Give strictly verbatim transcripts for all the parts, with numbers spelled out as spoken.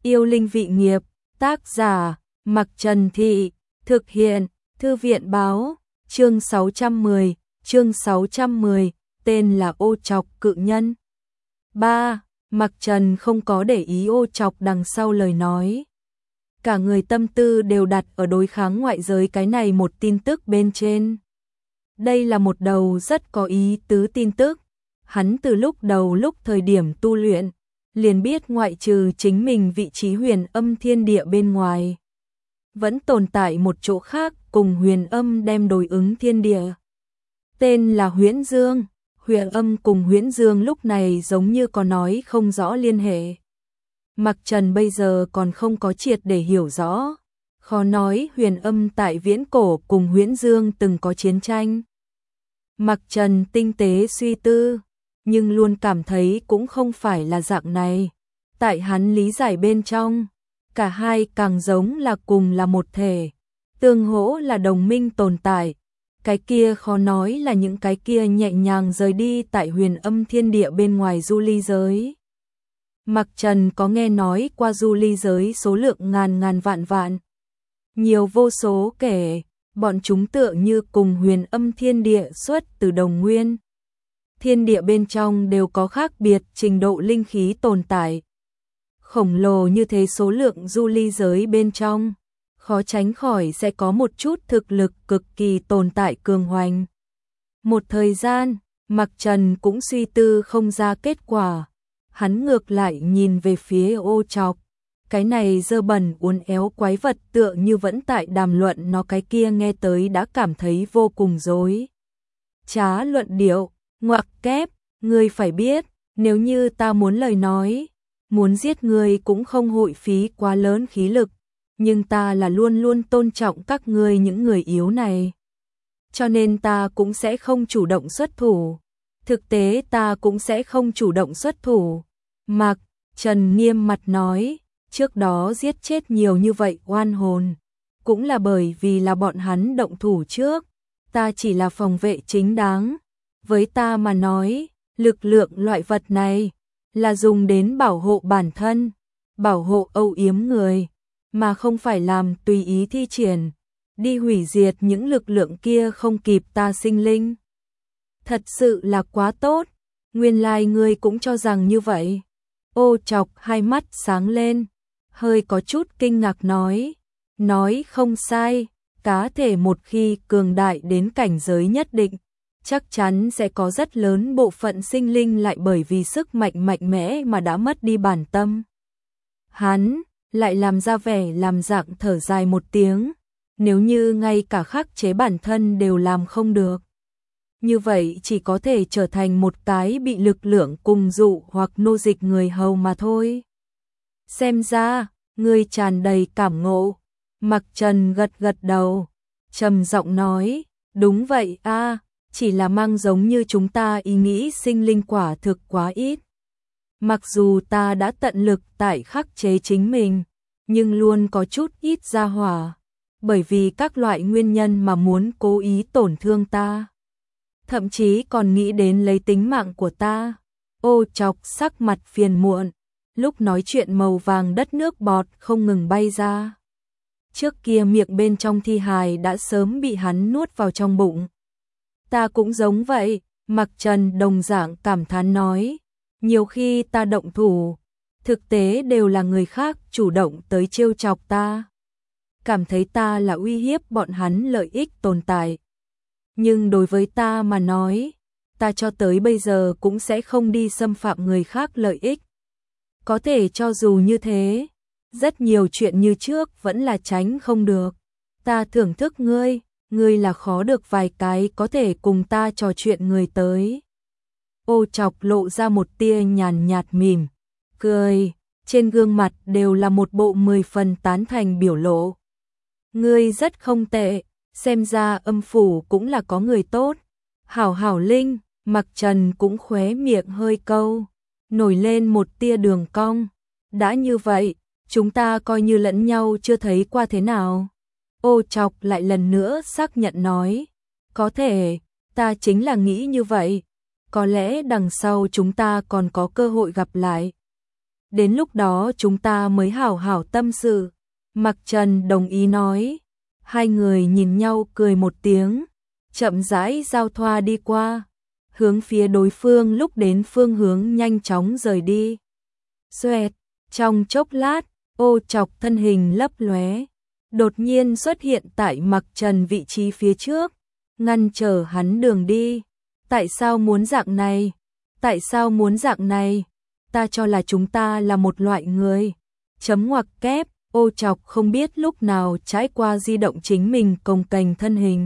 Yêu linh vị nghiệp, tác giả, Mặc Trần Thị, thực hiện, Thư viện báo, chương sáu trăm mười, chương sáu trăm mười, tên là Ô Trọc Cự Nhân. ba. Mặc Trần không có để ý Ô Trọc đằng sau lời nói. Cả người tâm tư đều đặt ở đối kháng ngoại giới cái này một tin tức bên trên. Đây là một đầu rất có ý tứ tin tức. Hắn từ lúc đầu lúc thời điểm tu luyện, liền biết ngoại trừ chính mình vị trí huyền âm thiên địa bên ngoài, vẫn tồn tại một chỗ khác cùng huyền âm đem đối ứng thiên địa. Tên là Huyễn Dương, huyền âm cùng Huyễn Dương lúc này giống như có nói không rõ liên hệ. Mặc Trần bây giờ còn không có triệt để hiểu rõ, khó nói huyền âm tại viễn cổ cùng Huyễn Dương từng có chiến tranh. Mặc Trần tinh tế suy tư, nhưng luôn cảm thấy cũng không phải là dạng này. Tại hắn lý giải bên trong, cả hai càng giống là cùng là một thể, tương hỗ là đồng minh tồn tại. Cái kia khó nói là những cái kia nhẹ nhàng rời đi tại huyền âm thiên địa bên ngoài du ly giới. Mặc Trần có nghe nói qua du ly giới số lượng ngàn ngàn vạn vạn, nhiều vô số kể, bọn chúng tựa như cùng huyền âm thiên địa xuất từ đồng nguyên. Thiên địa bên trong đều có khác biệt trình độ linh khí tồn tại. Khổng lồ như thế số lượng du ly giới bên trong, khó tránh khỏi sẽ có một chút thực lực cực kỳ tồn tại cường hoành. Một thời gian, Mặc Trần cũng suy tư không ra kết quả. Hắn ngược lại nhìn về phía Ô Trọc. Cái này dơ bẩn uốn éo quái vật tựa như vẫn tại đàm luận nó, cái kia nghe tới đã cảm thấy vô cùng dối trá luận điệu. Ngoặc kép, ngươi phải biết, nếu như ta muốn lời nói, muốn giết ngươi cũng không hội phí quá lớn khí lực, nhưng ta là luôn luôn tôn trọng các ngươi những người yếu này. Cho nên ta cũng sẽ không chủ động xuất thủ. Thực tế ta cũng sẽ không chủ động xuất thủ. Mặc Trần nghiêm mặt nói, trước đó giết chết nhiều như vậy oan hồn, cũng là bởi vì là bọn hắn động thủ trước, ta chỉ là phòng vệ chính đáng. Với ta mà nói, lực lượng loại vật này là dùng đến bảo hộ bản thân, bảo hộ âu yếm người, mà không phải làm tùy ý thi triển, đi hủy diệt những lực lượng kia không kịp ta sinh linh. Thật sự là quá tốt, nguyên lai ngươi cũng cho rằng như vậy. Ô Trọc hai mắt sáng lên, hơi có chút kinh ngạc nói, nói không sai, cá thể một khi cường đại đến cảnh giới nhất định, chắc chắn sẽ có rất lớn bộ phận sinh linh lại bởi vì sức mạnh mạnh mẽ mà đã mất đi bản tâm. Hắn lại làm ra vẻ làm dạng thở dài một tiếng, nếu như ngay cả khắc chế bản thân đều làm không được, như vậy chỉ có thể trở thành một cái bị lực lượng cùng dụ hoặc nô dịch người hầu mà thôi. Xem ra, ngươi tràn đầy cảm ngộ. Mặc Trần gật gật đầu, trầm giọng nói, đúng vậy a, chỉ là mang giống như chúng ta ý nghĩ sinh linh quả thực quá ít. Mặc dù ta đã tận lực tại khắc chế chính mình, nhưng luôn có chút ít ra hỏa, bởi vì các loại nguyên nhân mà muốn cố ý tổn thương ta. Thậm chí còn nghĩ đến lấy tính mạng của ta. Ô Trọc sắc mặt phiền muộn, lúc nói chuyện màu vàng đất nước bọt không ngừng bay ra. Trước kia miệng bên trong thi hài đã sớm bị hắn nuốt vào trong bụng. Ta cũng giống vậy, Mặc Trần đồng dạng cảm thán nói, nhiều khi ta động thủ, thực tế đều là người khác chủ động tới trêu chọc ta, cảm thấy ta là uy hiếp bọn hắn lợi ích tồn tại. Nhưng đối với ta mà nói, ta cho tới bây giờ cũng sẽ không đi xâm phạm người khác lợi ích. Có thể cho dù như thế, rất nhiều chuyện như trước vẫn là tránh không được. Ta thưởng thức ngươi, ngươi là khó được vài cái có thể cùng ta trò chuyện người tới. Ô Trọc lộ ra một tia nhàn nhạt mỉm cười, trên gương mặt đều là một bộ mười phần tán thành biểu lộ. Ngươi rất không tệ, xem ra âm phủ cũng là có người tốt. Hảo hảo linh, Mặc Trần cũng khóe miệng hơi câu, nổi lên một tia đường cong. Đã như vậy, chúng ta coi như lẫn nhau chưa thấy qua thế nào. Ô Trọc lại lần nữa xác nhận nói, có thể, ta chính là nghĩ như vậy, có lẽ đằng sau chúng ta còn có cơ hội gặp lại. đến lúc đó chúng ta mới hảo hảo tâm sự. Mặc Trần đồng ý nói. Hai người nhìn nhau cười một tiếng, chậm rãi giao thoa đi qua, hướng phía đối phương lúc đến phương hướng nhanh chóng rời đi. Xoẹt, trong chốc lát, Ô Trọc thân hình lấp lóe, đột nhiên xuất hiện tại Mặc Trần vị trí phía trước, ngăn trở hắn đường đi. Tại sao muốn dạng này? Tại sao muốn dạng này? Ta cho là chúng ta là một loại người. Chấm ngoặc kép, Ô Trọc không biết lúc nào trải qua di động chính mình cồng kềnh thân hình.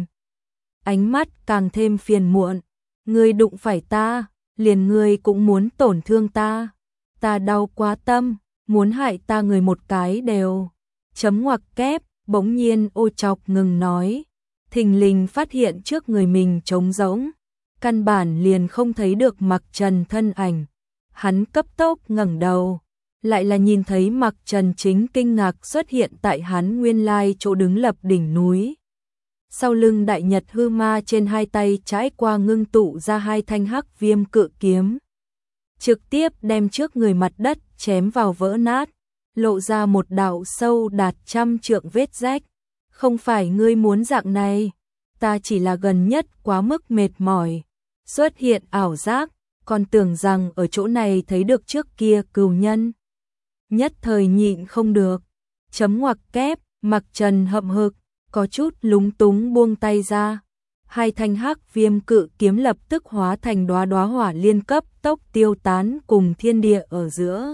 Ánh mắt càng thêm phiền muộn. Ngươi đụng phải ta, liền ngươi cũng muốn tổn thương ta. Ta đau quá tâm, muốn hại ta người một cái đều. Chấm ngoặc kép, bỗng nhiên Ô Trọc ngừng nói. Thình lình phát hiện trước người mình trống rỗng, căn bản liền không thấy được Mặc Trần thân ảnh. Hắn cấp tốc ngẩng đầu, lại là nhìn thấy Mặc Trần chính kinh ngạc xuất hiện tại hắn nguyên lai chỗ đứng lập đỉnh núi. Sau lưng đại nhật hư ma trên hai tay trái qua ngưng tụ ra hai thanh hắc viêm cự kiếm, trực tiếp đem trước người mặt đất chém vào vỡ nát, lộ ra một đạo sâu đạt trăm trượng vết rách. Không phải ngươi muốn dạng này, ta chỉ là gần nhất quá mức mệt mỏi, xuất hiện ảo giác, còn tưởng rằng ở chỗ này thấy được trước kia cừu nhân. Nhất thời nhịn không được, chấm ngoặc kép, Mặc Trần hậm hực, có chút lúng túng buông tay ra. Hai thanh hắc viêm cự kiếm lập tức hóa thành đóa đóa hỏa liên cấp tốc tiêu tán cùng thiên địa ở giữa.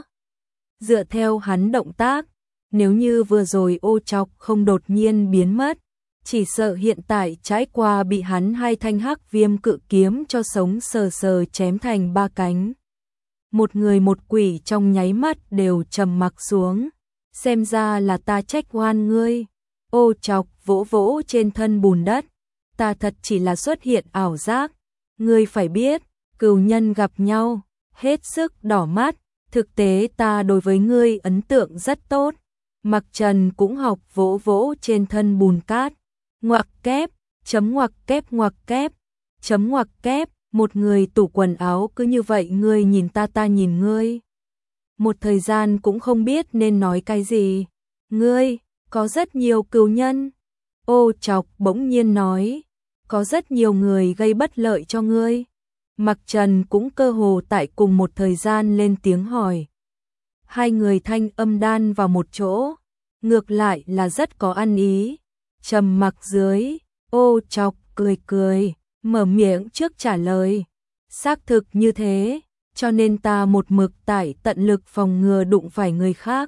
Dựa theo hắn động tác, nếu như vừa rồi Ô Trọc không đột nhiên biến mất, chỉ sợ hiện tại trái qua bị hắn hai thanh hắc viêm cự kiếm cho sống sờ sờ chém thành ba cánh. Một người một quỷ trong nháy mắt đều trầm mặc xuống. Xem ra là ta trách oan ngươi. Ô Trọc vỗ vỗ trên thân bùn đất. Ta thật chỉ là xuất hiện ảo giác. Ngươi phải biết, cừu nhân gặp nhau, hết sức đỏ mắt. Thực tế ta đối với ngươi ấn tượng rất tốt. Mặc Trần cũng học vỗ vỗ trên thân bùn cát. Ngoặc kép, chấm ngoặc kép ngoặc kép, chấm ngoặc kép, một người tủ quần áo cứ như vậy ngươi nhìn ta ta nhìn ngươi. Một thời gian cũng không biết nên nói cái gì. Ngươi, có rất nhiều cừu nhân. Ô Trọc bỗng nhiên nói, có rất nhiều người gây bất lợi cho ngươi. Mặc Trần cũng cơ hồ tại cùng một thời gian lên tiếng hỏi. Hai người thanh âm đan vào một chỗ, ngược lại là rất có ăn ý. Trầm mặc dưới, Ô Trọc cười cười, mở miệng trước trả lời. Xác thực như thế, cho nên ta một mực tại tận lực phòng ngừa đụng phải người khác.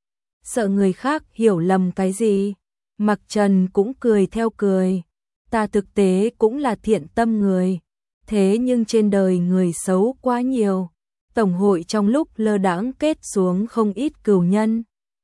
Sợ người khác hiểu lầm cái gì? Mặc Trần cũng cười theo cười. Ta thực tế cũng là thiện tâm người, thế nhưng trên đời người xấu quá nhiều. Tổng hội trong lúc lơ đãng kết xuống không ít cừu nhân.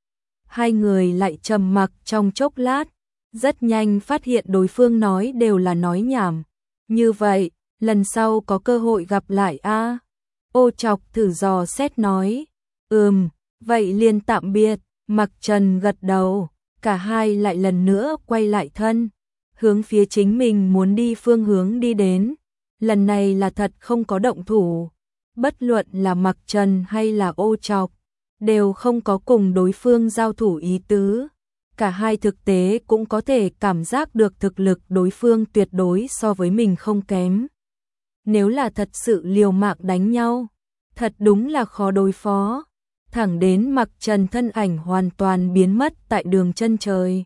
Hai người lại trầm mặc trong chốc lát, rất nhanh phát hiện đối phương nói đều là nói nhảm. Như vậy, lần sau có cơ hội gặp lại a. Ô Trọc thử dò xét nói. Ừm, vậy liền tạm biệt. Mặc Trần gật đầu, cả hai lại lần nữa quay lại thân, hướng phía chính mình muốn đi phương hướng đi đến. Lần này là thật không có động thủ. Bất luận là Mặc Trần hay là Ô Trọc, đều không có cùng đối phương giao thủ ý tứ. Cả hai thực tế cũng có thể cảm giác được thực lực đối phương tuyệt đối so với mình không kém. Nếu là thật sự liều mạng đánh nhau, thật đúng là khó đối phó. Thẳng đến Mặc Trần thân ảnh hoàn toàn biến mất tại đường chân trời,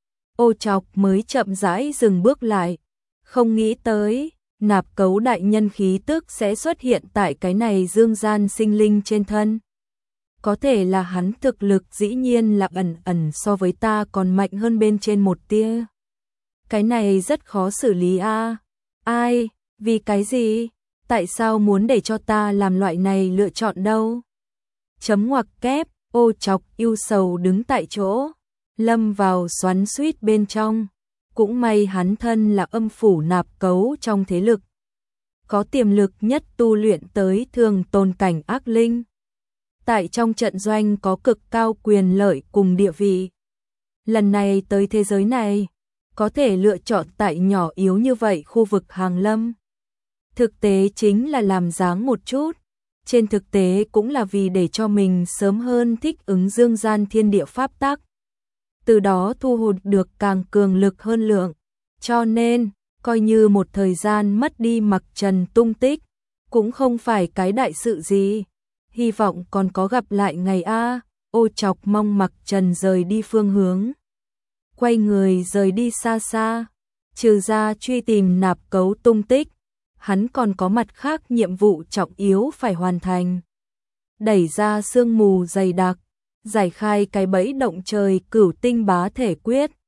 Ô Trọc mới chậm rãi dừng bước lại. Không nghĩ tới, nạp cấu đại nhân khí tức sẽ xuất hiện tại cái này dương gian sinh linh trên thân. Có thể là hắn thực lực dĩ nhiên là ẩn ẩn so với ta còn mạnh hơn bên trên một tia. Cái này rất khó xử lý a. Ai, vì cái gì? Tại sao muốn để cho ta làm loại này lựa chọn đâu? Chấm ngoặc kép, Ô Trọc yêu sầu đứng tại chỗ, lâm vào xoắn xuýt bên trong. Cũng may hắn thân là âm phủ nạp cấu trong thế lực, có tiềm lực nhất tu luyện tới thường tồn cảnh ác linh. Tại trong trận doanh có cực cao quyền lợi cùng địa vị. Lần này tới thế giới này, có thể lựa chọn tại nhỏ yếu như vậy khu vực hàng lâm. Thực tế chính là làm dáng một chút, trên thực tế cũng là vì để cho mình sớm hơn thích ứng dương gian thiên địa pháp tắc. Từ đó thu hút được càng cường lực hơn lượng. Cho nên, coi như một thời gian mất đi Mặc Trần tung tích, cũng không phải cái đại sự gì. Hy vọng còn có gặp lại ngày a. Ô Chọc mong Mặc Trần rời đi phương hướng. Quay người rời đi xa xa, trừ ra truy tìm Nạp Cấu tung tích, hắn còn có mặt khác nhiệm vụ trọng yếu phải hoàn thành. Đẩy ra sương mù dày đặc, giải khai cái bẫy động trời Cửu Tinh Bá Thể Quyết,